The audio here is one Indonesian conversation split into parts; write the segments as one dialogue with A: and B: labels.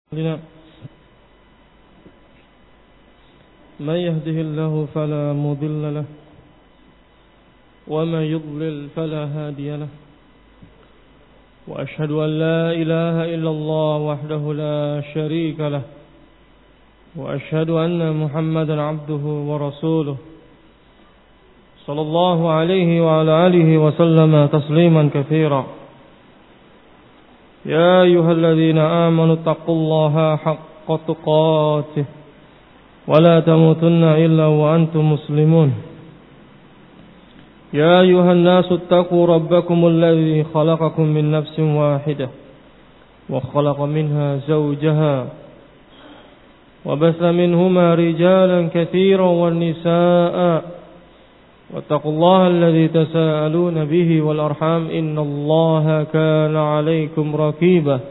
A: من يهده الله فلا مضل له ومن يضلل فلا هادي له وأشهد أن لا إله إلا الله وحده لا شريك له وأشهد أن محمدا عبده ورسوله صلى الله عليه وعلى آله وسلم تسليما كثيرا. يا أيها الذين آمنوا اتقوا الله حق تقاته ولا تموتن إلا وأنتم مسلمون. يا أيها الناس اتقوا ربكم الذي خلقكم من نفس واحدة وخلق منها زوجها وبث منهما رجالا كثيرا والنساء واتقوا الله الذي تساءلون به والأرحام إن الله كان عليكم رقيبا.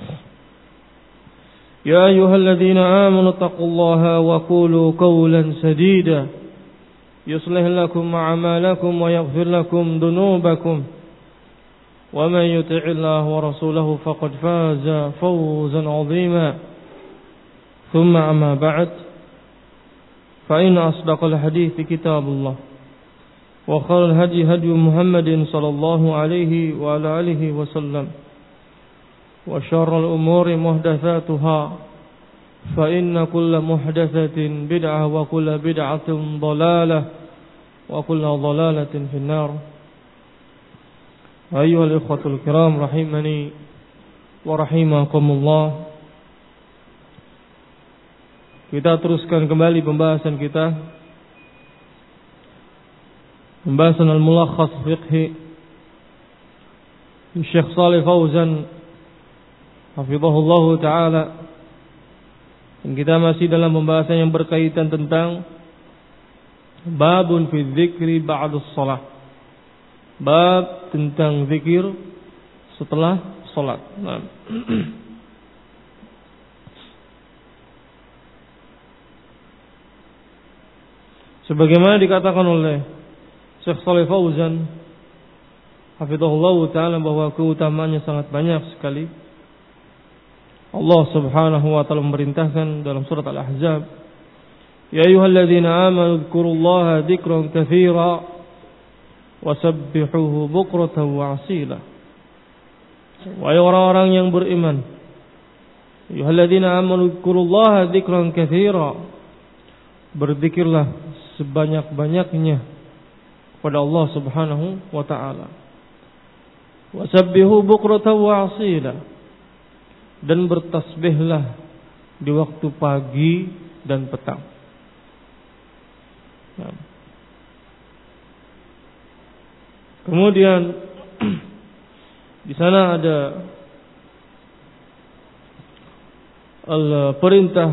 A: يا أيها الذين آمنوا اتقوا الله وقولوا قولا سديدا يصلح لكم أعمالكم ويغفر لكم ذنوبكم ومن يطع الله ورسوله فقد فاز فوزا عظيما. ثم أما بعد فإن أصدق الحديث كتاب الله وخير الهدي هدي محمد صلى الله عليه وعلى آله وسلم وشر الأمور محدثاتها فإن كل محدثة بدعة وكل بدعة ضلالة وكل ضلالة في النار. أيها الإخوة الكرام رحمني ورحمكم الله. Kita teruskan kembali pembahasan kita, pembahasan al-mulakhas fiqhi Syekh Shalih Fauzan hafizahullah ta'ala. Dan kita masih dalam pembahasan yang berkaitan tentang babun fi dzikri ba'da shalah, bab tentang zikir setelah salat. Sebagaimana dikatakan oleh Syekh Shalih Fauzan hafizahullah ta'ala bahwa keutamaannya sangat banyak sekali. Allah subhanahu wa ta'ala memerintahkan dalam surat Al-Ahzab, Ya ayyuhalladzina amanu dzkurullaha dzikran katsira wasabbihuhu bukratan wa asila. Wahai orang-orang yang beriman, ayyuhalladzina amanu dzkurullaha dzikran katsira, berzikirlah sebanyak-banyaknya kepada Allah subhanahu wa ta'ala. Wasabbihu bukratan wa asila, dan bertasbihlah di waktu pagi dan petang. Kemudian di sana ada perintah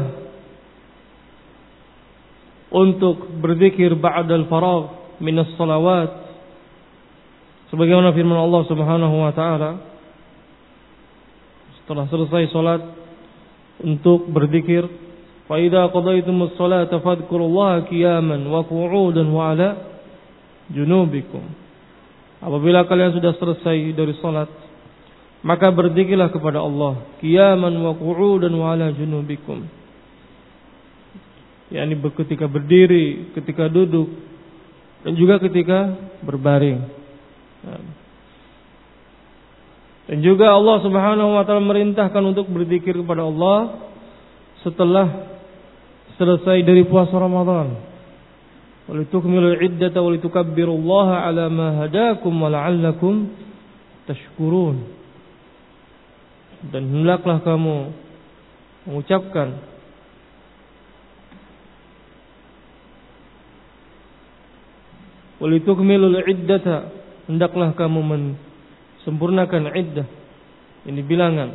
A: untuk berzikir ba'dal faragh minas salawat, sebagaimana firman Allah subhanahu wa ta'ala, setelah selesai salat untuk berzikir, fa idza qadaytumus salata fadhkurullaha qiyaman wa qu'udan wa 'ala junubikum. Apabila kalian sudah selesai dari salat, maka berzikirlah kepada Allah qiyaman wa qu'udan wa 'ala junubikum, yakni ketika berdiri, ketika duduk, dan juga ketika berbaring. Dan juga Allah subhanahu wa ta'ala merintahkan untuk berzikir kepada Allah setelah selesai dari puasa Ramadan. Walitukmilul iddata walitukabbirullaha ala ma hadakum wa la'allakum tashkurun. Dan hendaklah kamu mengucapkan walitukmilul iddata, hendaklah kamu sempurnakan iddah, ini bilangan.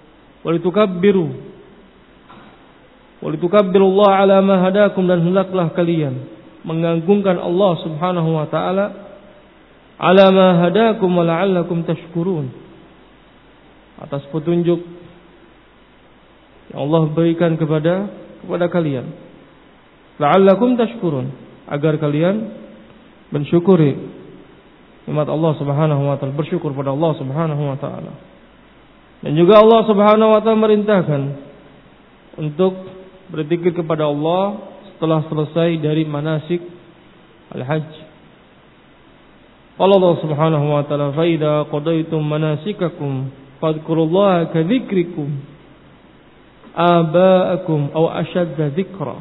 A: Walitukabbirullaha ala ma hadakum, dan hendaklah kalian mengagungkan Allah subhanahu wa ta'ala ala ma hadakum wa la'allakum tashkurun, atas petunjuk yang Allah berikan kepada kalian. La'allakum tashkurun, agar kalian mensyukuri nikmat Allah subhanahu wa ta'ala, bersyukur pada Allah subhanahu wa ta'ala. Dan juga Allah subhanahu wa ta'ala merintahkan untuk berzikir kepada Allah setelah selesai dari manasik al-hajj. Qala Allah Subhanahu wa taala, "Fa idza qadaytum manasikakum fadhkurullaha ka dzikrikum aba'akum aw ashadda dzikra."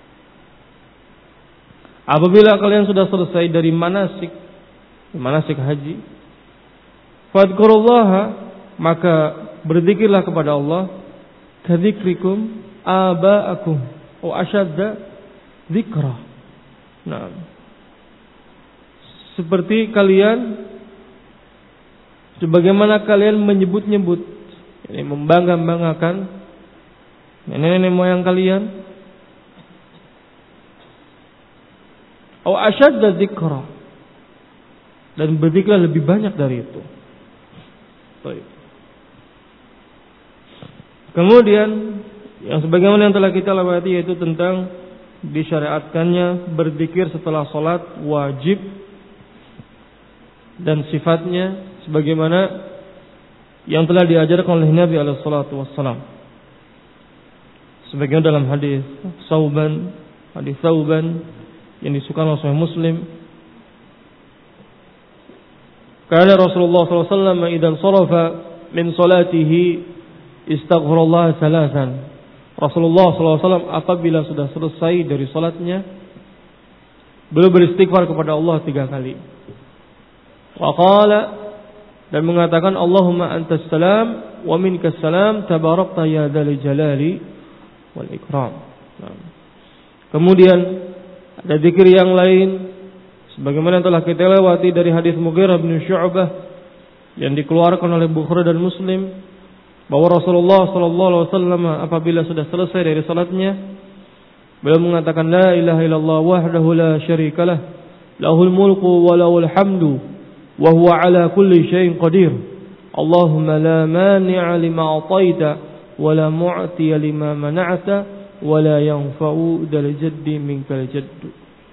A: Apabila kalian sudah selesai dari manasik haji, fadhkurullaha, maka berzikirlah kepada Allah, ka dzikrikum aba'akum aw ashadda dzikra. Nah, seperti kalian, sebagaimana kalian menyebut-nyebut, ini membangga-banggakan nenek-nenek moyang kalian, aw ashadda dzikra, dan berzikirlah lebih banyak dari itu. Baik. Kemudian yang sebagaimana yang telah kita lewati, yaitu tentang disyariatkannya berzikir setelah salat wajib dan sifatnya sebagaimana yang telah diajarkan oleh Nabi alaihi salatu wassalam. Sebagaimana dalam hadis Sauban yang disukai oleh Sahih Muslim, karena Rasulullah sallallahu alaihi wasallam idan sarafa min salatihi istaghfirullah salasan. Rasulullah sallallahu alaihi wasallam apabila sudah selesai dari salatnya, beliau beristighfar kepada Allah 3 kali. Wa qala, dan mengatakan, Allahumma antas salam wa minkas salam tabarakta ya dzal jalali wal ikram. Kemudian ada zikir yang lain sebagaimana yang telah kita lewati dari hadis Mughirah bin Syu'bah yang dikeluarkan oleh Bukhari dan Muslim, bahwa Rasulullah sallallahu alaihi wasallam apabila sudah selesai dari salatnya, beliau mengatakan, la ilaha illallah wahdahu la syarikalah, lahul mulku wa lahul hamdu wa huwa ala kulli syai'in qadir. Allahumma la mani'a lima a'taita wa la mu'tiya lima mana'ta wa la yanfa'u dzal jaddi minkal jaddu.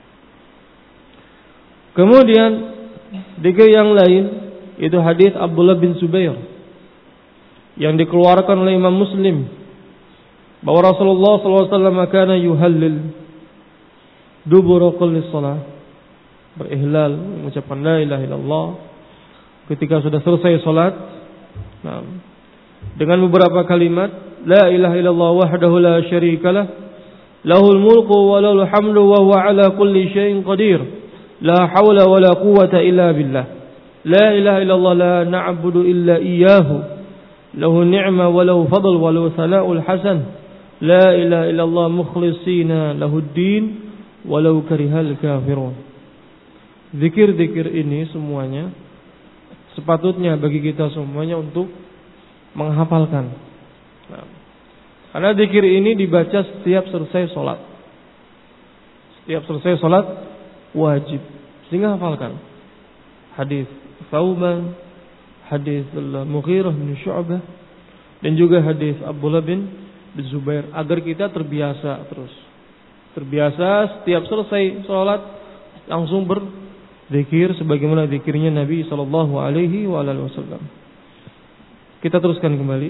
A: Kemudian zikir yang lain itu hadis Abdullah bin Zubair yang dikeluarkan oleh Imam Muslim, bahwa Rasulullah SAW kana yuhallil dubura kulli shalah, berihlal mengucapkan la ilaha illallah ketika sudah selesai salat, dengan beberapa kalimat, la ilaha illallah wahdahu la syarikalah, lahul mulku wa lahul hamdu wa huwa ala kulli syai'in qadir, la haula wa la quwwata illa billah, la ilaha illallah la na'budu illa iyyahu, lahu ni'ma wa lahu fadl wa lahu thana'ul hasan, la ilaha illallah mukhlishina lahuddin walau karihal kafirun. Zikir-zikir ini semuanya sepatutnya bagi kita semuanya untuk menghafalkan. Karena zikir ini dibaca setiap selesai salat. Setiap selesai salat wajib. Sehingga hafalkan hadis Sauban, hadis Mughirah bin Syu'bah, dan juga hadis Abdullah bin Zubair, agar kita terbiasa terus. Terbiasa setiap selesai salat langsung berzikir sebagaimana zikirnya Nabi sallallahu alaihi wasallam. Kita teruskan kembali.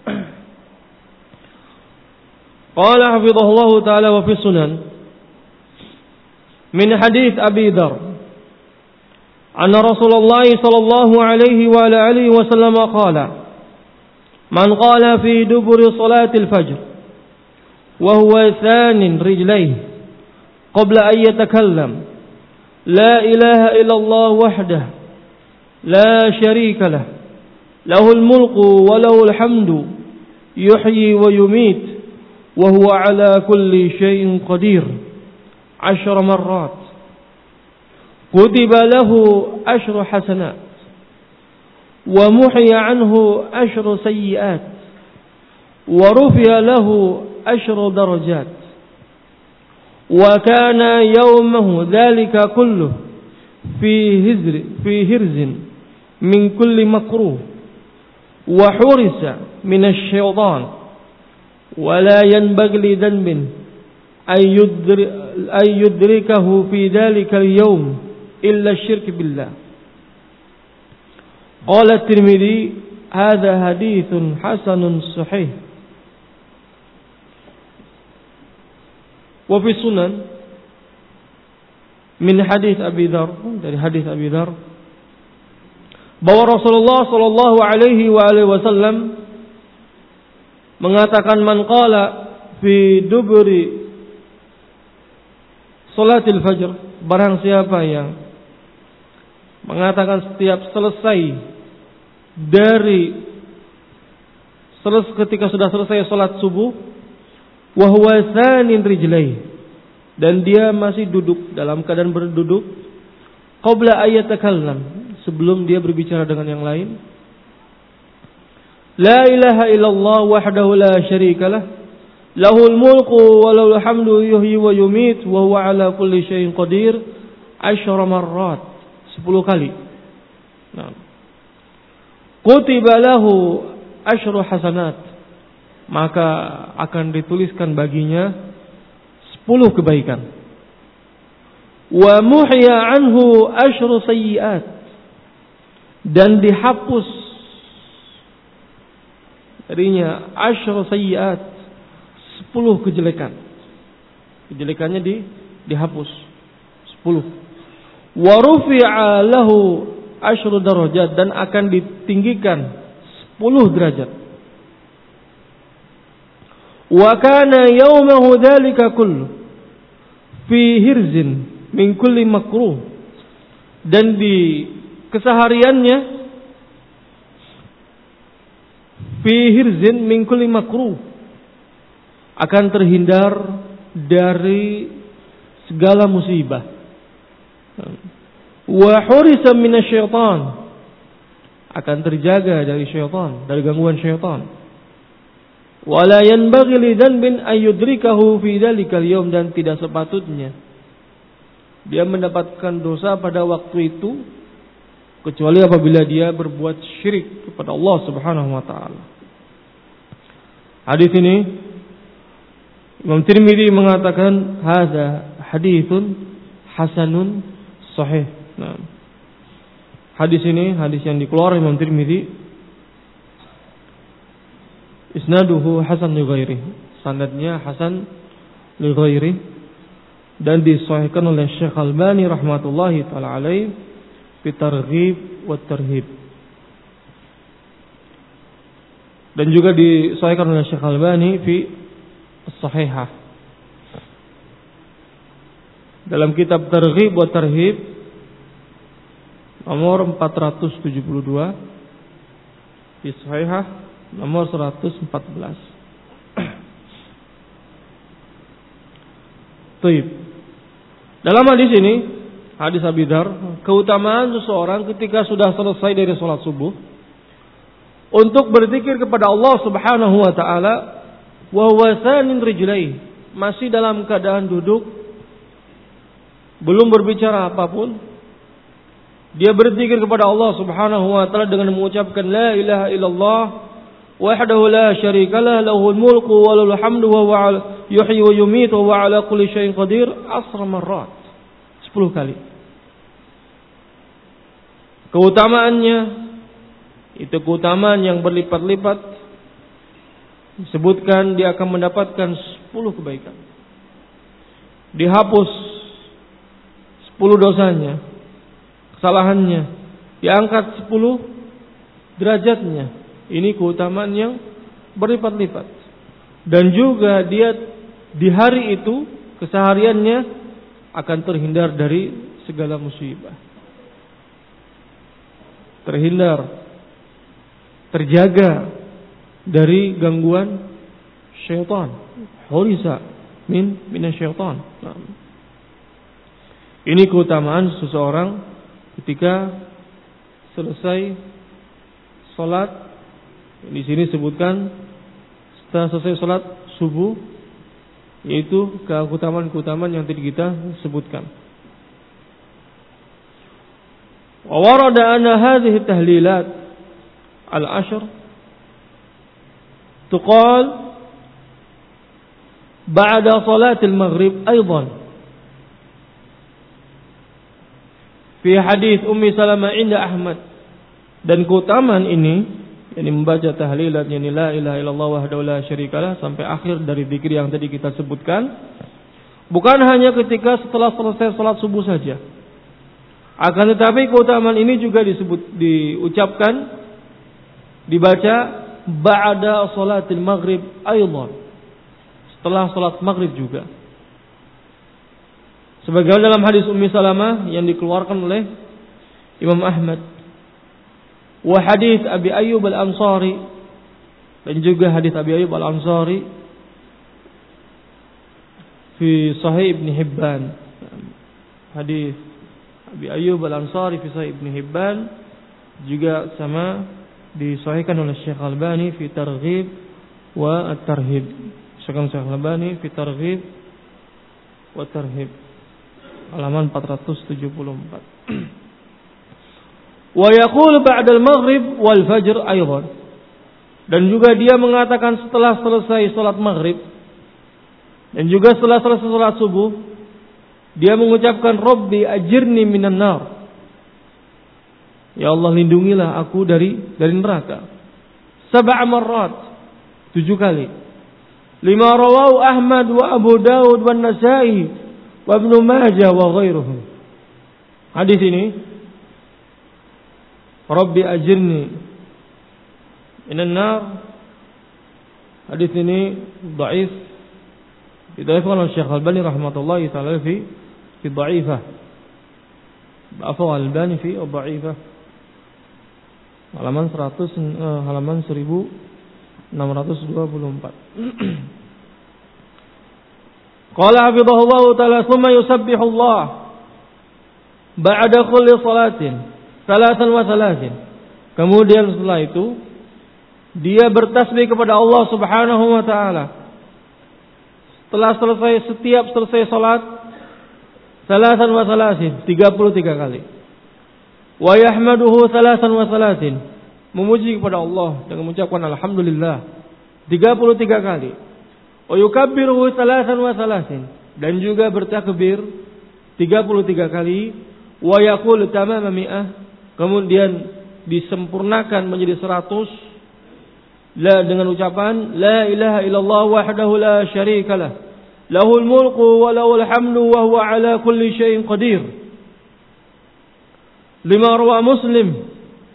A: Qala hafizahullah taala wa fi sunan min hadis Abi Dzar anna Rasulullah sallallahu alaihi wa alihi wasallam qala man qala fi duburi salatil fajr wa huwa thanin rijlayhi qabla an yatakallam la ilaha illallah wahdahu la syarika lah, lahul mulku wa lahul hamdu yuhyi wa yumit wa huwa ala kulli syai'in qadir 10 marrat kutiba lahu 10 hasanat wa muhiya anhu 10 sayyi'at wa rufi'a lahu 10 darajat wa kana yawmahu dhalika kulluhu fi hirzin min kulli makruh wa hurisa min asy-syaitan wa la yanbaghi li dhanbin ay yudrikahu fi dhalika al-yawm illa asy-syirk billah. Qala at-Tirmidzi hadha haditsun hasanun sahih. Wa fi sunan min hadis Abi Dzar, dari hadis Abi Dzar, bahwa Rasulullah sallallahu alaihi wasallam mengatakan, man qala fi duburi salatil fajr, barang siapa yang mengatakan setiap selesai dari ketika sudah selesai salat subuh, wa huwa thanin rijlai, dan dia masih duduk dalam keadaan berduduk, qabla ayatakallam, sebelum dia berbicara dengan yang lain, la ilaha illallah wahdahu la syarikalah, lahul mulku wa lahul hamdu yuhyi wa yumit wa huwa ala kulli syai'in qadir, 10 marrat, 10 kali. Nah, kutiba lahu 10 hasanat, maka akan dituliskan baginya 10 kebaikan. Wa muhya anhu 10 sayyi'at, dan dihapus darinya 10 sayyi'at, 10 kejelekan. Kejelekannya dihapus 10. Wa rufi'a lahu 10 darajat, dan akan ditinggikan 10 derajat. Wa kana yawmahu dzalika kullu fi hirzin min kulli makruh, dan di kesehariannya fi hirzin min kulli makruh, akan terhindar dari segala musibah. Wa hurisa minasyaitan, akan terjaga dari syaitan, dari gangguan syaitan. Wala yanbaghi li dhanbin ayyudrikahu fi dzalikal yaum, dan tidak sepatutnya dia mendapatkan dosa pada waktu itu kecuali apabila dia berbuat syirik kepada Allah Subhanahu wa taala. Hadis ini Imam Tirmidzi mengatakan hadza haditsun hasanun sahih. Nah, hadis ini hadis yang dikeluarkan Imam Tirmidzi, isnaduhu hasan li ghairi, sanadnya hasan li ghairi, dan disahihkan oleh Syekh Albani rahmatullahi taala alaihi fi targhib wa tarhib, dan juga disahihkan oleh Syekh Albani fi as-sahihah dalam kitab Targhib wa Tarhib nomor 472, di Sahihah nomor 114. Baik. Dalam hadis ini, hadis Abi Dzar, keutamaan seseorang ketika sudah selesai dari salat subuh untuk berzikir kepada Allah Subhanahu wa taala, wa huwa thanin rijlai, masih dalam keadaan duduk, belum berbicara apapun. Dia berzikir kepada Allah Subhanahu wa taala dengan mengucapkan la ilaha illallah wahdahu la syarikalah, lahul mulku wa lahul hamdu wa huwa yuhyi wa yumiit wa huwa ala kulli syai'in qadir, 10 marrat, 10 kali. Keutamaannya itu keutamaan yang berlipat-lipat. Disebutkan dia akan mendapatkan 10 kebaikan. Dihapus 10 dosanya, kesalahannya, diangkat 10 derajatnya. Ini keutamaan yang berlipat-lipat. Dan juga dia di hari itu, kesehariannya akan terhindar dari segala musibah. Terhindar, terjaga dari gangguan syaitan. Hurisa minasyaitan. Ini keutamaan seseorang ketika selesai salat. Di sini sebutkan setelah selesai salat subuh, yaitu keutamaan-keutamaan yang tadi kita sebutkan. Wa warada anna hadhihi tahlilat al-ashr tuqal ba'da salat al-maghrib aidan. Fi hadis Ummi Salamah inda Ahmad, dan keutamaan ini yakni membaca tahlilat la ilaha illallah wahdahu la syarikalah sampai akhir dari zikir yang tadi kita sebutkan, Bukan hanya ketika setelah selesai salat subuh saja. Akan tetapi keutamaan ini juga diucapkan, dibaca ba'da salatil maghrib aydan, setelah salat maghrib juga. Sebagaimana dalam hadis Ummi Salamah yang dikeluarkan oleh Imam Ahmad, wa hadis Abi Ayyub Al-Ansari, dan juga hadis Abi Ayyub Al-Ansari fi Sahih Ibn Hibban. Hadis Abi Ayyub Al-Ansari fi Sahih Ibn Hibban juga sama disahihkan oleh Syekh Al-Albani fi Targhib wa At-Tarhib. Syekh Al-Albani fi Targhib wa Tarhib, halaman 474. Wa yaqulu ba'da al-maghrib wal fajr aydan. Dan juga dia mengatakan setelah selesai salat maghrib dan juga setelah selesai salat subuh, dia mengucapkan Rabbi ajirni minan nar. Ya Allah, lindungilah aku dari neraka. 7 marrat, 7 kali. Lima rawahu Ahmad wa Abu Dawud wa Nasa'i wa Ibnu Majah wa ghairuhum. Hadis ini, Rabbi ajirni minan nar, hadis ini dhaif, didhaifkan oleh Syekh Al-Albani rahmatullahi ta'ala fi dha'ifah. Ba'afahu Al-Albani fi dha'ifah, halaman 1624. Qala hafizahullahu ta'ala, thumma yusabbihu Allah ba'da kulli salatin salatan wa salatin. Kemudian setelah itu dia bertasbih kepada Allah Subhanahu wa taala. Setiap selesai salat, salatan wa salatin, 33 kali. Wa yahmaduhu salatan wa salatin, memuji kepada Allah dengan mengucapkan alhamdulillah 33 kali. Wa yukabbiruhu salatan wa salatin, dan juga bertakbir 33 kali. Wa yaqulu tamama mi'ah, kemudian disempurnakan menjadi 100 la dengan ucapan la ilaha illallah wahdahu la syarikalah lahul mulku wa lahul hamdu wa huwa ala kulli syai'in qadir. Lima rawa Muslim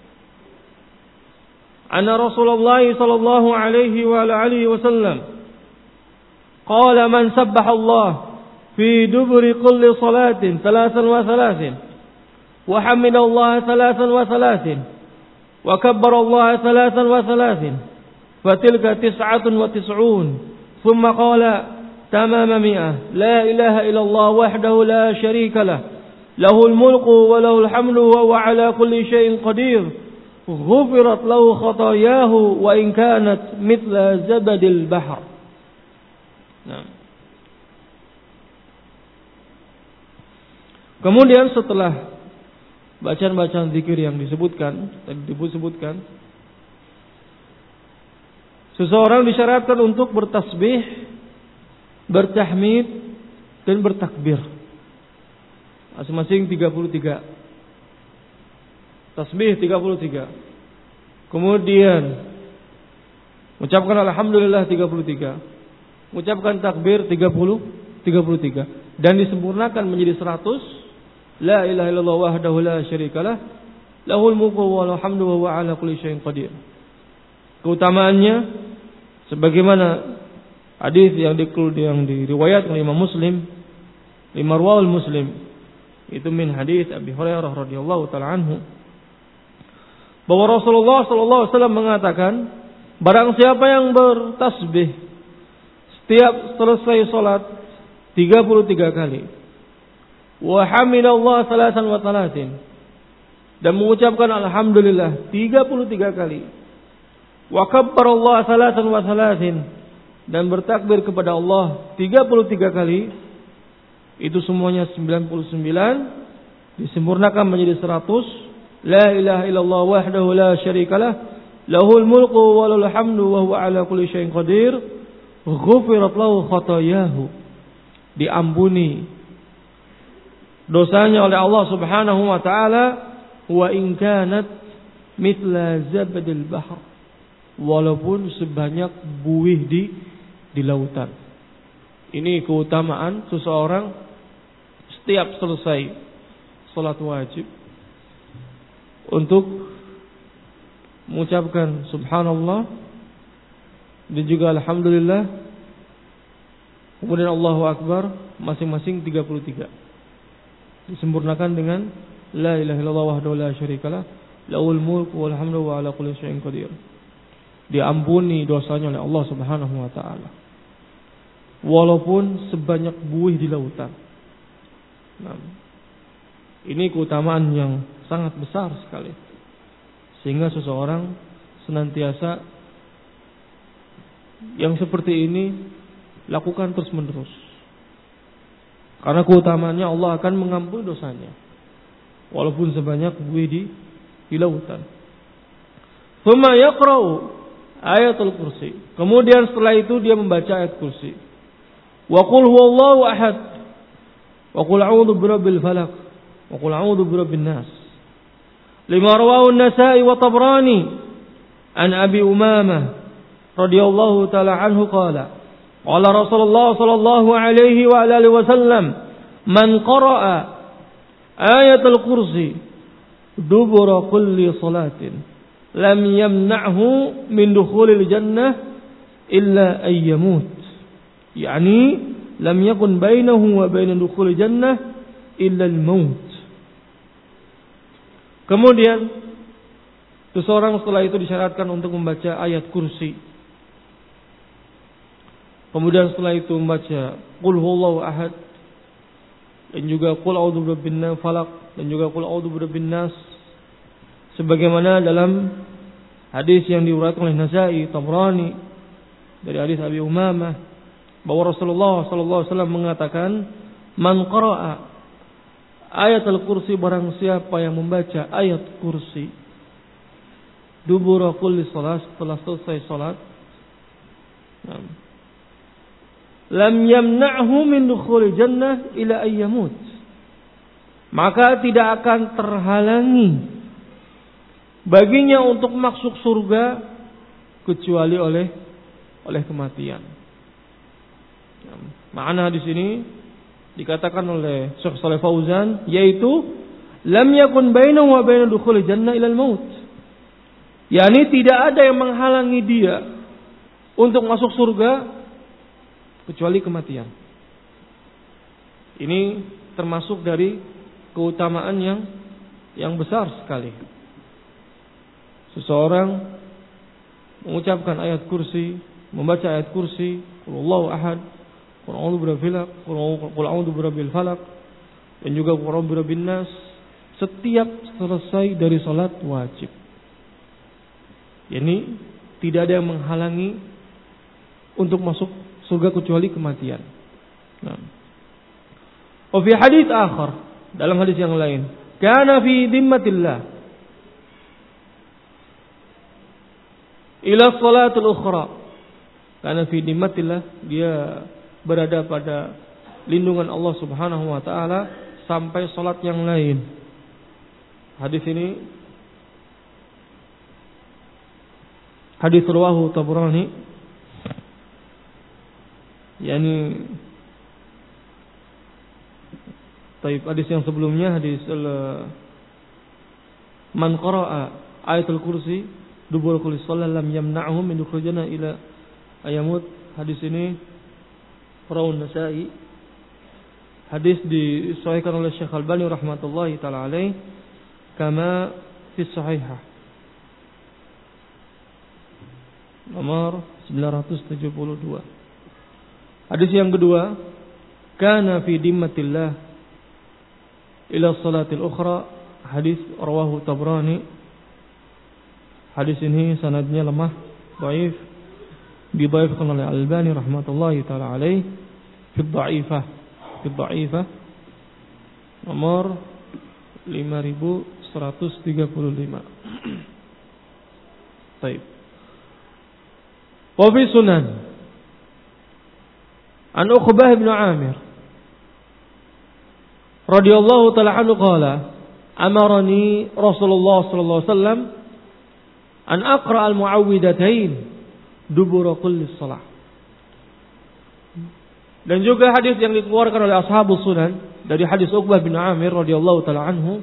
A: anna Rasulullah sallallahu alaihi wa alihi wasallam qala man sabbaha Allah fi duburi kulli salatin 33 wa hamida Allah 33 wa kabbara Allah 33 fatilka 99 thumma qala tamama mi'ah la ilaha illallah wahdahu la syarika lah lahul mulku wa lahul hamdu wa huwa ala kulli syai'in qadir ghufirat lahu khatayahu wa in kanat mithla zabadil bahr. Nah, kemudian setelah bacaan-bacaan zikir yang tadi disebutkan, seseorang disyaratkan untuk bertasbih, bertahmid, dan bertakbir. Masing-masing 33. Tasbih 33. Kemudian mengucapkan alhamdulillah 33. Mengucapkan takbir 33. Dan disempurnakan menjadi 100. La ilaha illallah wahdahu la syarikalah lahul mulku wa lahul hamdu wa huwa ala kulli syai'in qadir. Keutamaannya sebagaimana hadis yang diriwayatkan oleh Imam Muslim, lima rawal Muslim, itu min hadis Abi Hurairah radhiyallahu taala anhu, bahwa Rasulullah sallallahu alaihi wasallam mengatakan, barang siapa yang bertasbih setiap selesai salat 33 kali, wa hamidallah salatan wa salatin, dan mengucapkan alhamdulillah 33 kali, wa kabbarallah salatan wa salatin, dan bertakbir kepada Allah 33 kali, itu semuanya 99 disempurnakan menjadi 100. La ilaha illallah wahdahu la syarikalah lahul mulku wa lahul hamdu wa huwa ala kulli syai'in qadir ghufirat lahu khatayahu, diampuni dosanya oleh Allah Subhanahu wa taala, wa in kanat mithla zabadil bahr, walaupun sebanyak buih di lautan. Ini keutamaan seseorang setiap selesai salat wajib untuk mengucapkan subhanallah dan juga alhamdulillah, kemudian Allahu akbar masing-masing 33. Disempurnakan dengan la ilaha illallah wahdahu la syarikalah lahul mulku wal hamdu wa ala kulli syai'in qadir. Diampuni dosanya oleh Allah Subhanahu wa taala, walaupun sebanyak buih di lautan. Nah, ini keutamaan yang sangat besar sekali, sehingga seseorang senantiasa yang seperti ini lakukan terus menerus, karena keutamaannya Allah akan mengampuni dosanya walaupun sebanyak buih di lautan. Tsumma yaqra'u ayatul kursi. Kemudian setelah itu dia membaca ayat kursi. Wa qul huwallahu ahad. Wa qul a'udzu birabbil falaq. Wa qul a'udzu birabbin nas. Lima rawahu an-Nasa'i wa Tabrani an Abi Umamah radhiyallahu ta'ala anhu qala qala Rasulullah sallallahu alaihi wa alihi wasallam man qara'a ayatul kursi dubura kulli salatin lam yamna'hu min dukhulil jannah illa ay yamut. Yani lam yakun bainahu wa bain dukhulil jannah illa al-maut. Kemudian seseorang setelah itu disyaratkan untuk membaca ayat kursi. Kemudian setelah itu membaca qul huwallahu ahad dan juga qul a'udzu birabbin falaq dan juga qul a'udzu birabbin nas, sebagaimana dalam hadis yang diriwayatkan oleh Nasa'i, Tabrani dari hadis Abi Umamah bahwa Rasulullah sallallahu alaihi wasallam mengatakan man qara'a ayat al-kursi, barang siapa yang membaca ayat kursi dubura kulli salat, setelah selesai salat, lam yamna'hu min dukhul jannah ila ayyamut, maka tidak akan terhalangi baginya untuk masuk surga kecuali oleh kematian. Makna hadis ini dikatakan oleh Syekh Shalih Fauzan, yaitu lam yakun bainahu wa bain dukhul jannah ila al-maut. Yani tidak ada yang menghalangi dia untuk masuk surga kecuali kematian. Ini termasuk dari keutamaan yang besar sekali. Seseorang mengucapkan ayat kursi, membaca ayat kursi, qul huwallahu ahad, qul a'udzu birabbil falaq, qul a'udzu birabbil falaq, dan juga qul a'udzu birabbin nas, setiap selesai dari salat wajib. Yani tidak ada yang menghalangi untuk masuk surga kecuali kematian. Nah. Wa fi hadits akhar, dalam hadis yang lain, kana fi dhimmatillah ila salatul ukhra. Karena fi dhimmatillah, dia berada pada lindungan Allah Subhanahu wa taala sampai salat yang lain. Hadis ini hadis rawahu Tabrani, yani taib hadis yang sebelumnya hadis man qara'a ayatul kursi dubur kulli shalah lam yamna'hum min dukhul jannah ila ayamut. Hadis ini rawahu Nasa'i. Hadis disahihkan oleh Syekh Albani rahmatullahi taala alaih kama fi sahihah nomor 972. Hadis yang kedua, kana fi dimmatillah ila salatil ukhra, hadis rawahu Tabrani. Hadis ini sanadnya lemah, dhaif, didhaifkan oleh Albani rahmatullahi taala alaih fi dhaifah nomor 5135. Baik. Wa fi sunan an Uqbah bin Amir radhiyallahu ta'ala anhu qala amarani Rasulullah sallallahu alaihi wasallam an aqra al-mu'awwidhatain dubura kulli shalah. Dan juga hadis yang dikeluarkan oleh ashabus sunan dari hadis Uqbah bin Amir radhiyallahu taala anhu,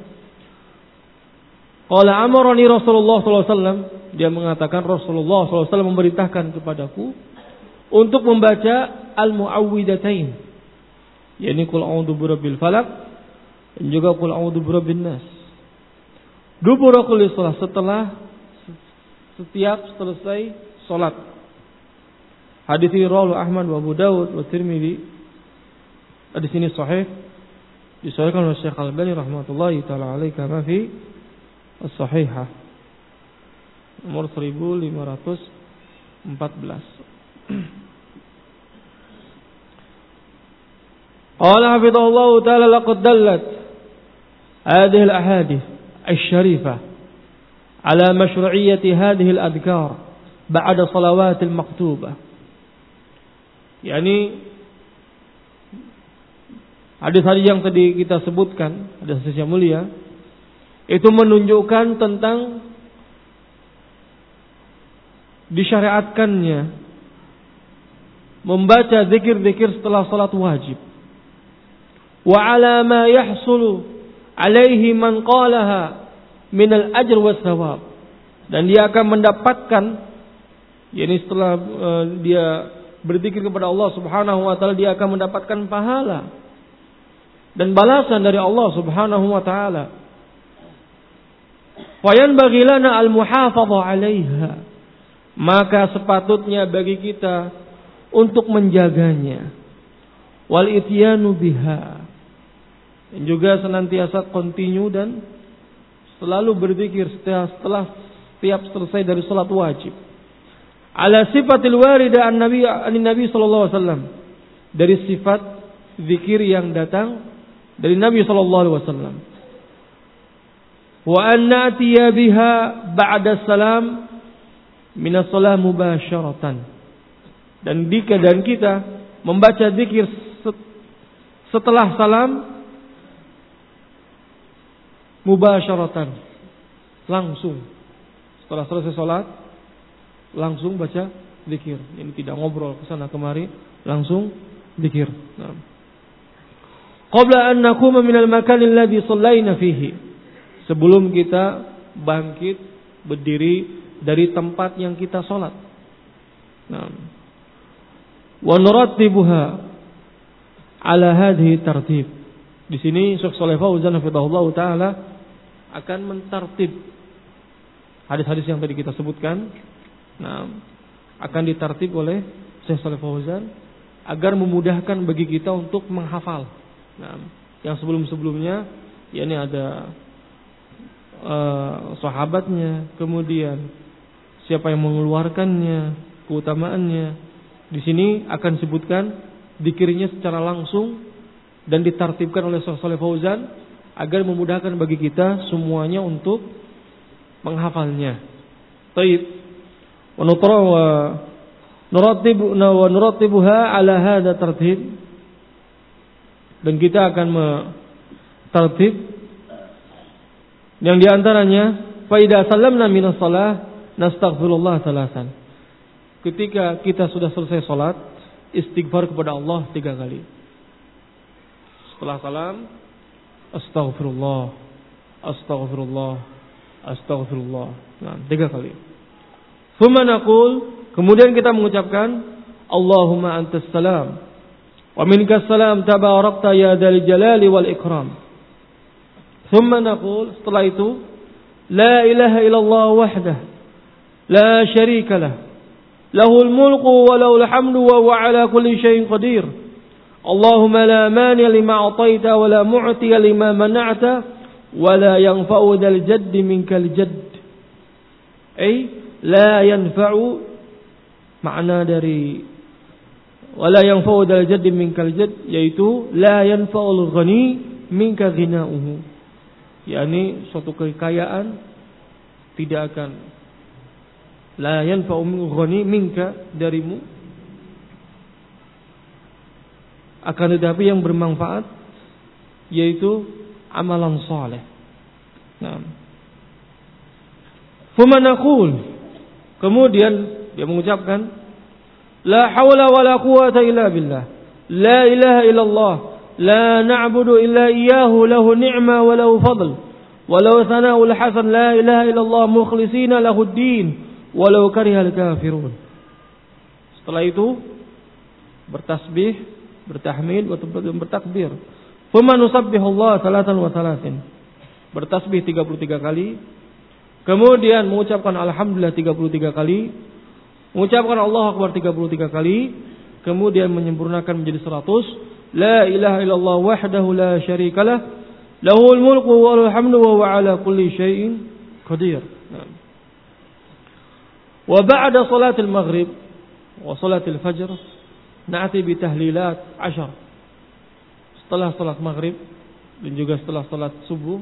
A: qala amarani Rasulullah sallallahu alaihi wasallam, dia mengatakan Rasulullah sallallahu alaihi wasallam memerintahkan kepadaku untuk membaca al-muawwidatain, yakni qul a'udzu birabbil falaq dan juga qul a'udzu birabbin nas. Dubura kulli shalah, setelah setiap selesai salat. Hadis ini rawahu Ahmad wa Abu Dawud wa Tirmidzi. Hadis ini sahih, disahihkan oleh Syekh Al-Albani rahmatullahi taala alaihi kama fi as-sahihah nomor 1514. Qala hafizahullah taala laqad dallat hadhihi al-ahadith asy-syarifah ala masyru'iyyati hadhihi al-adhkar ba'da salawat al-maktubah. Yani hadis-hadis yang tadi kita sebutkan, hadis yang mulia, itu menunjukkan tentang disyariatkannya membaca zikir-zikir setelah salat wajib. Wa ala ma yahsulu alaihi man qalaha min al-ajr was thawab. Dan dia akan mendapatkan, yakni setelah dia berzikir kepada Allah Subhanahu wa taala, dia akan mendapatkan pahala dan balasan dari Allah Subhanahu wa taala. Fa yanbaghi lana al-muhafadhah 'alaiha. Maka sepatutnya bagi kita untuk menjaganya. Wal ityanu biha. Dan juga senantiasa continue dan selalu berzikir setelah setiap selesai dari salat wajib. Ala sifatil warida an-nabi sallallahu alaihi wasallam, dari sifat zikir yang datang dari Nabi sallallahu alaihi wasallam. Wa an na'tiya biha ba'da salam min as-salah mubasyaratan. Dan kita membaca zikir setelah salam mubasyaratan, langsung setelah selesai salat langsung baca zikir. Ini tidak ngobrol kesana kemari, langsung zikir. Nah. Qabla an naquma min al-makan alladhi shallaina fihi. Sebelum kita bangkit berdiri dari tempat yang kita salat. Nah. Wa nurattibuha ala hadhihi tartib. Di sini Syekh Shalih Fauzan hafizahullah taala akan mentartib hadis-hadis yang tadi kita sebutkan. Nah, akan ditartib oleh Syekh Shalih Fauzan agar memudahkan bagi kita untuk menghafal. Nah, yang sebelum-sebelumnya yakni ada sahabatnya, kemudian siapa yang mengeluarkannya, keutamaannya. Di sini akan disebutkan zikirnya secara langsung dan ditartibkan oleh Syekh Shalih Fauzan agar memudahkan bagi kita semuanya untuk menghafalnya. Baik. Wa nurattibuha ala hadha tartib. Dan kita akan mentartib yang diantaranya fa idza sallamna minas shalah nastaghfirullah salasan. Ketika kita sudah selesai salat, istighfar kepada Allah 3 kali. Setelah salam, astaghfirullah, astaghfirullah, astaghfirullah. Nah, 3 kali. Tsumma naqul, kemudian kita mengucapkan Allahumma antas salam wa minkas salam tabarakta ya dzal jalali wal ikram. Tsumma naqul, setelah itu la ilaha illallah wahdah la syarika lah lahul mulku wa lahul hamdu wa huwa ala kulli syai'in qadir. Allahumma la mani lima a'taita wa la mu'ti lima mana'ta wa la yanfa'u dzal jaddi minkal jadd. La yanfa'u, makna dari wala yanfa'u dzal jaddi minkal jadd, yaitu la yanfa'ul ghani minka ghina'uhu, yakni suatu kekayaan tidak akan la yanfa'u ghani minka, darimu, akan tetapi yang bermanfaat yaitu amalan saleh. Nah, fuma naqul, kemudian dia mengucapkan la haula wala quwata illa billah, La ilaha illallah. La na'budu illa iyyahu lahu ni'ma wa lahu fadl. Wa lahu thana'ul hasan. La ilaha illallah mukhlisina lahu ad-din. Wa lahu karihal kafirun. Setelah itu bertasbih, bertahmid, bertakbir. Thumma nusabbihullaha salatan wa salatin. Bertasbih 33 kali. Kemudian mengucapkan alhamdulillah 33 kali. Mengucapkan Allahu akbar 33 kali. Kemudian menyempurnakan menjadi 100. La ilaha illallah wahdahu la syarikalah. Lahul mulku wa lahul hamdu wa huwa ala kulli syai'in qadir. Wa ba'da salatil maghrib wa salatil fajr na'ti bi tahlilat 10. Setelah salat maghrib dan juga setelah salat subuh,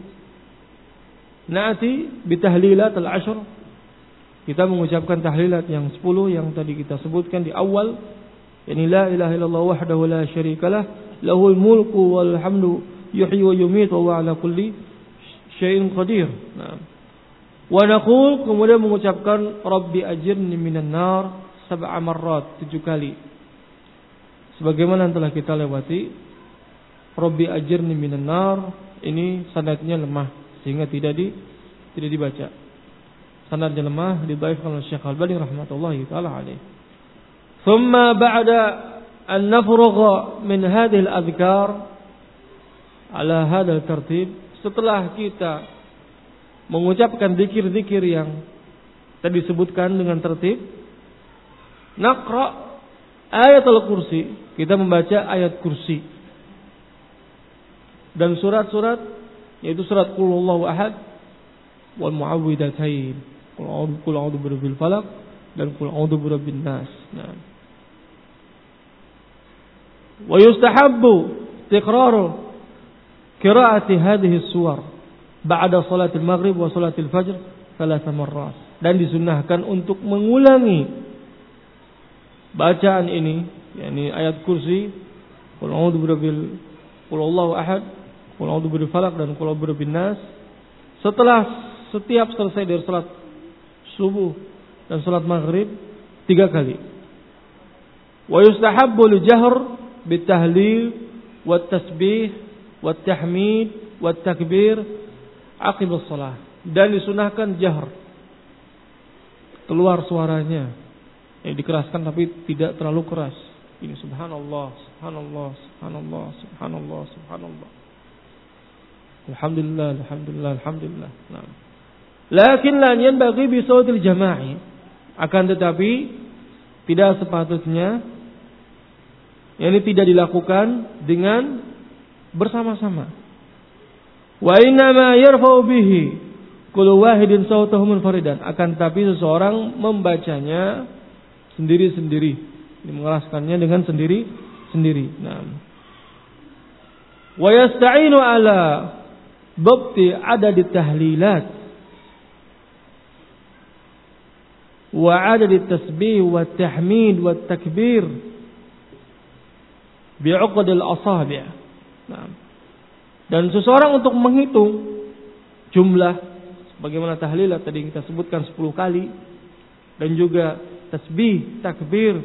A: na'ti bi tahlilat al-10. Kita mengucapkan tahlilat yang 10 yang tadi kita sebutkan di awal, yakni la ilaha illallah wahdahu la syarikalah, lahul mulku wal hamdu yuhyi wa yumiitu wa huwa ala kulli syai'in qadir. Nah. Wa naqul, kemudian mengucapkan rabbi ajirni minan nar 7 marrat, 7 kali. Sebagaimana telah kita lewati, rabbi ajirni minan nar ini sanadnya lemah sehingga tidak dibaca. Sanadnya lemah, didhaifkan oleh Syekh Al-Albani rahmatullahi taala alaih. Thumma ba'da an nafrugha min hadhihi al-adhkar ala hadha al-tartib, setelah kita mengucapkan zikir-zikir yang tadi disebutkan dengan tertib, naqra ayatul kursi, kita membaca ayat kursi dan surat-surat, yaitu surat Qul Huwallahu Ahad wal Mu'awwidhatain, Qul a'udzu birabbil falaq dan Qul a'udzu birabbin nas. Nah. Wa yustahabbu tikraru qira'ati hadhihi as-suwar ba'da salatil maghrib wa salatil fajr 3 marrat, dan disunnahkan untuk mengulangi bacaan ini, yakni ayat kursi, Qul a'udzu birabbil, Qul Huwallahu Ahad, Qul a'udzu birabbil falaq dan Qul a'udzu birabbin nas, setelah setiap selesai dari salat subuh dan salat maghrib 3 kali. Wa yustahabbu al-jahr bitahlil wat tasbih wat tahmid wat takbir aqib as-shalah, dan disunahkan jahr, keluar suaranya, dikeraskan tapi tidak terlalu keras. Ini subhanallah, subhanallah, subhanallah, subhanallah, subhanallah. Alhamdulillah, alhamdulillah, alhamdulillah. Nah. Lakin la yanbaghi bi sautil jama'i, akan tetapi tidak sepatutnya, yakni tidak dilakukan dengan bersama-sama. Wa inna ma yarfa'u bihi kullu wahidin sautahu munfaridan, akan tetapi seseorang membacanya sendiri-sendiri, mengeraskannya dengan sendiri-sendiri. Nah. Wa yasta'inu ala dhabti adad tahlilat wa adad tasbih wa tahmid wa takbir bi'uqd al-asabi'. Nah. Dan seseorang untuk menghitung jumlah bagaimana tahlilat tadi kita sebutkan 10 kali, dan juga tasbih, takbir,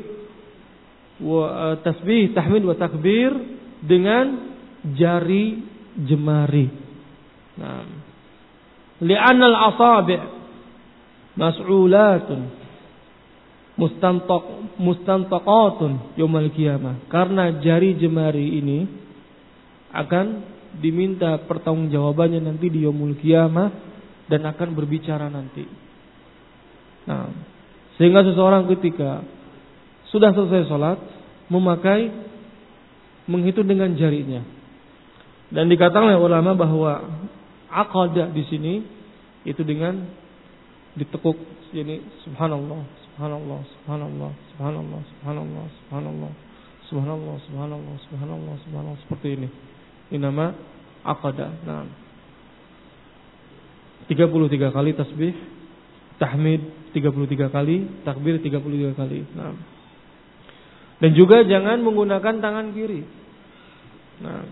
A: tasbih, tahmid wa takbir dengan jari jemari. Nah, li'anna al-asabi' mas'ulatun mustantaqatun yaumil qiyamah, karena jari jemari ini akan diminta pertanggungjawabannya nanti di yaumul qiyamah dan akan berbicara nanti. Nah, sehingga seseorang ketika sudah selesai sholat menghitung dengan jarinya. Dan dikatakan oleh ulama bahwa aqadah di sini itu dengan ditekuk, jadi subhanallah, subhanallah, subhanallah, subhanallah, subhanallah, subhanallah, subhanallah, subhanallah, subhanallah, subhanallah, seperti ini. Ini nama aqadah. Nah, 33 kali tasbih, tahmid 33 kali, takbir 33 kali. Nah. Dan juga jangan menggunakan tangan kiri. Nah.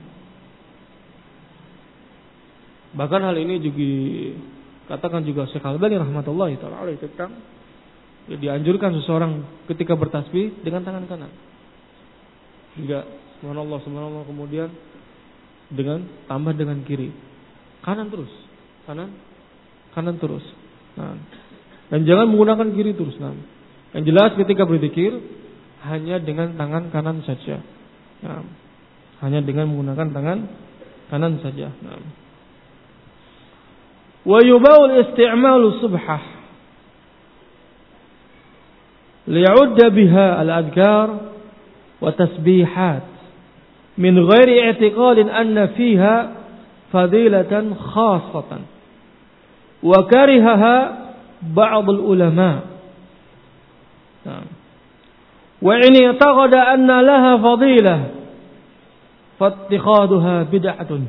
A: Bahkan hal ini juga katakan juga Syekh Al-Albani rahmatullahi taala alaihi tentang dianjurkan seseorang ketika bertasbih dengan tangan kanan. Hingga subhanallah, subhanallah, kemudian tambah dengan kiri, kanan terus, kanan terus. Nah, dan jangan menggunakan kiri terus. Nah, yang jelas ketika berzikir hanya dengan tangan kanan saja. Nah, hanya dengan menggunakan tangan kanan saja. Nah. Wa yubaul isti'malu subhah liya'udda biha al-adhkar wa tasbihat min ghairi i'tiqadin anna fiha fadilatan khassatan wa karihaha ba'd al-ulama. Wa in i'taqada anna laha fadilah fattikhaduha bid'atun.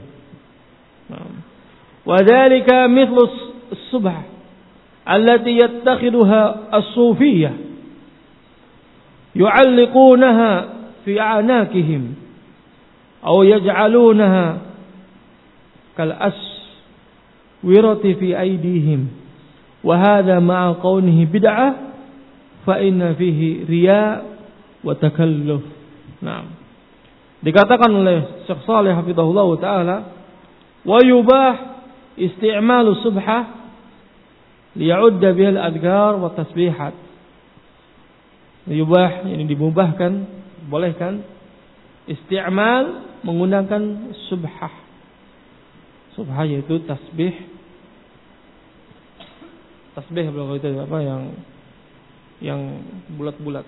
A: Wa dhalika mithlu as-subha allati yattakhiduha as-sufiyyah yu'alliqunaha fi a'naqihim aw yaj'alunaha kal aswirati fi aydihim wa hadha ma'a qawnihi bid'ah fa inna fihi riya' wa takalluf. Naam. Dikatakan oleh Syekh Shalih hafizahullah taala, wa yubah isti'malu subhah liya'udda bihal adhkar wa tasbihat. Yubah, ini dimubahkan, bolehkan isti'mal menggunakan subhah. Subhah yaitu tasbih. Tasbih itu apa yang bulat-bulat.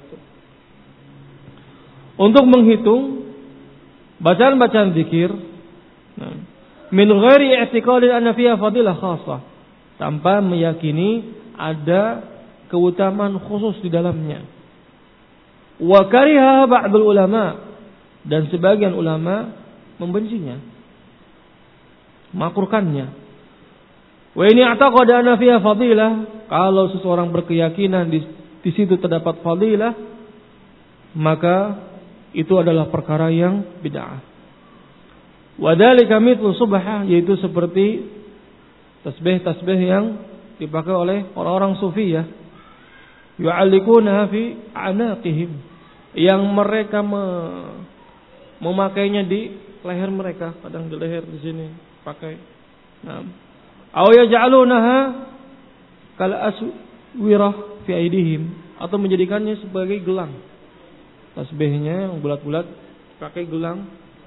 A: Untuk menghitung bacaan-bacaan zikir min ghairi i'tiqadin anna fiha fadilah khassah, tanpa meyakini ada keutamaan khusus di dalamnya. Wa kariha ba'dul ulama, dan sebagian ulama membencinya, makruhkannya. Wa in i'taqada anna fiha fadilah, kalau seseorang berkeyakinan di situ terdapat fadilah, maka itu adalah perkara yang bid'ah. Wa dzalika mithlu subhah, yaitu seperti tasbih-tasbih yang dipakai oleh orang-orang sufiyah, yu'alliquna fi anaqihim, yang mereka memakainya di leher mereka, kadang di leher di sini pakai. Nah, aw yaj'alunaha kal aswirah fi aydihim, atau menjadikannya sebagai gelang. Tasbihnya yang bulat-bulat pakai gelang.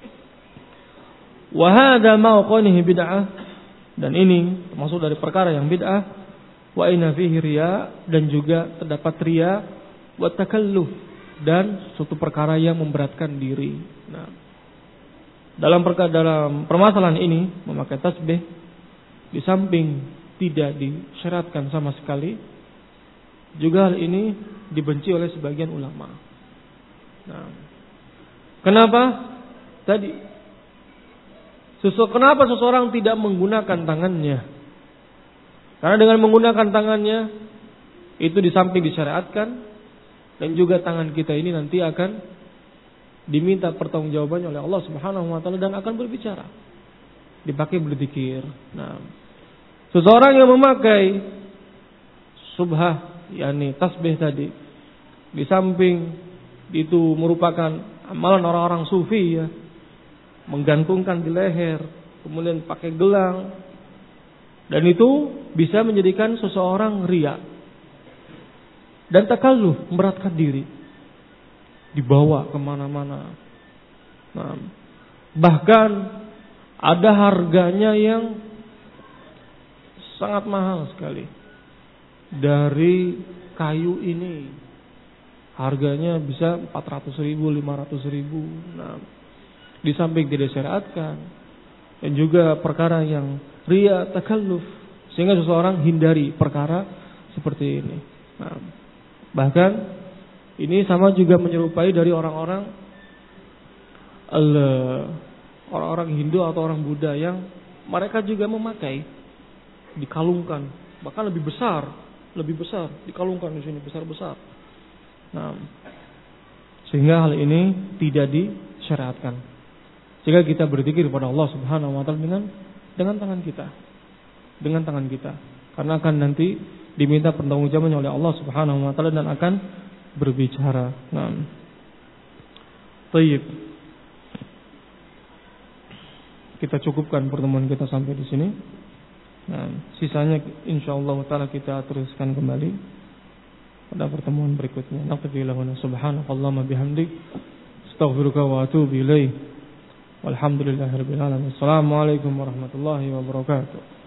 A: Wa hadza ma'qanihi bid'ah, dan ini termasuk dari perkara yang bid'ah. Wa inna fihi riya, dan juga terdapat riya, wa takalluf, dan suatu perkara yang memberatkan diri. Nah, dalam permasalahan ini memakai tasbih, di samping tidak disyaratkan sama sekali, juga hal ini dibenci oleh sebagian ulama. Nah, kenapa? Kenapa seseorang tidak menggunakan tangannya? Karena dengan menggunakan tangannya itu di samping disyariatkan, dan juga tangan kita ini nanti akan diminta pertanggungjawabannya oleh Allah Subhanahu wa taala dan akan berbicara. Dipakai berzikir. Nah, seseorang yang memakai subhah, yakni tasbih tadi, di samping itu merupakan amalan orang-orang sufi ya, menggantungkan di leher, kemudian pakai gelang, dan itu bisa menjadikan seseorang riya dan takalluf, memberatkan diri, dibawa kemana-mana. Nah, bahkan ada harganya yang sangat mahal sekali dari kayu ini. Harganya bisa 400.000, 500.000. Nah, di samping tidak disyariatkan, dan juga perkara yang riya, takalluf, sehingga seseorang hindari perkara seperti ini. Nah, bahkan ini sama juga menyerupai dari orang-orang Hindu atau orang Buddha yang mereka juga memakai, dikalungkan, bahkan lebih besar, dikalungkan di sini besar-besar. Nah, sehingga hal ini tidak disyariatkan. Sehingga kita berzikir kepada Allah Subhanahu wa taala dengan tangan kita. Karena akan nanti diminta pertanggungjawabannya oleh Allah Subhanahu wa taala dan akan berbicara. Nah. Baik. kita cukupkan pertemuan kita sampai di sini. Nah, sisanya insyaallah taala kita teruskan kembali pada pertemuan berikutnya. Naqdilahu subhanakallahumma bihamdik astaghfiruka wa atubu ilaik. Walhamdulillahirabbil alamin. Assalamualaikum warahmatullahi wabarakatuh.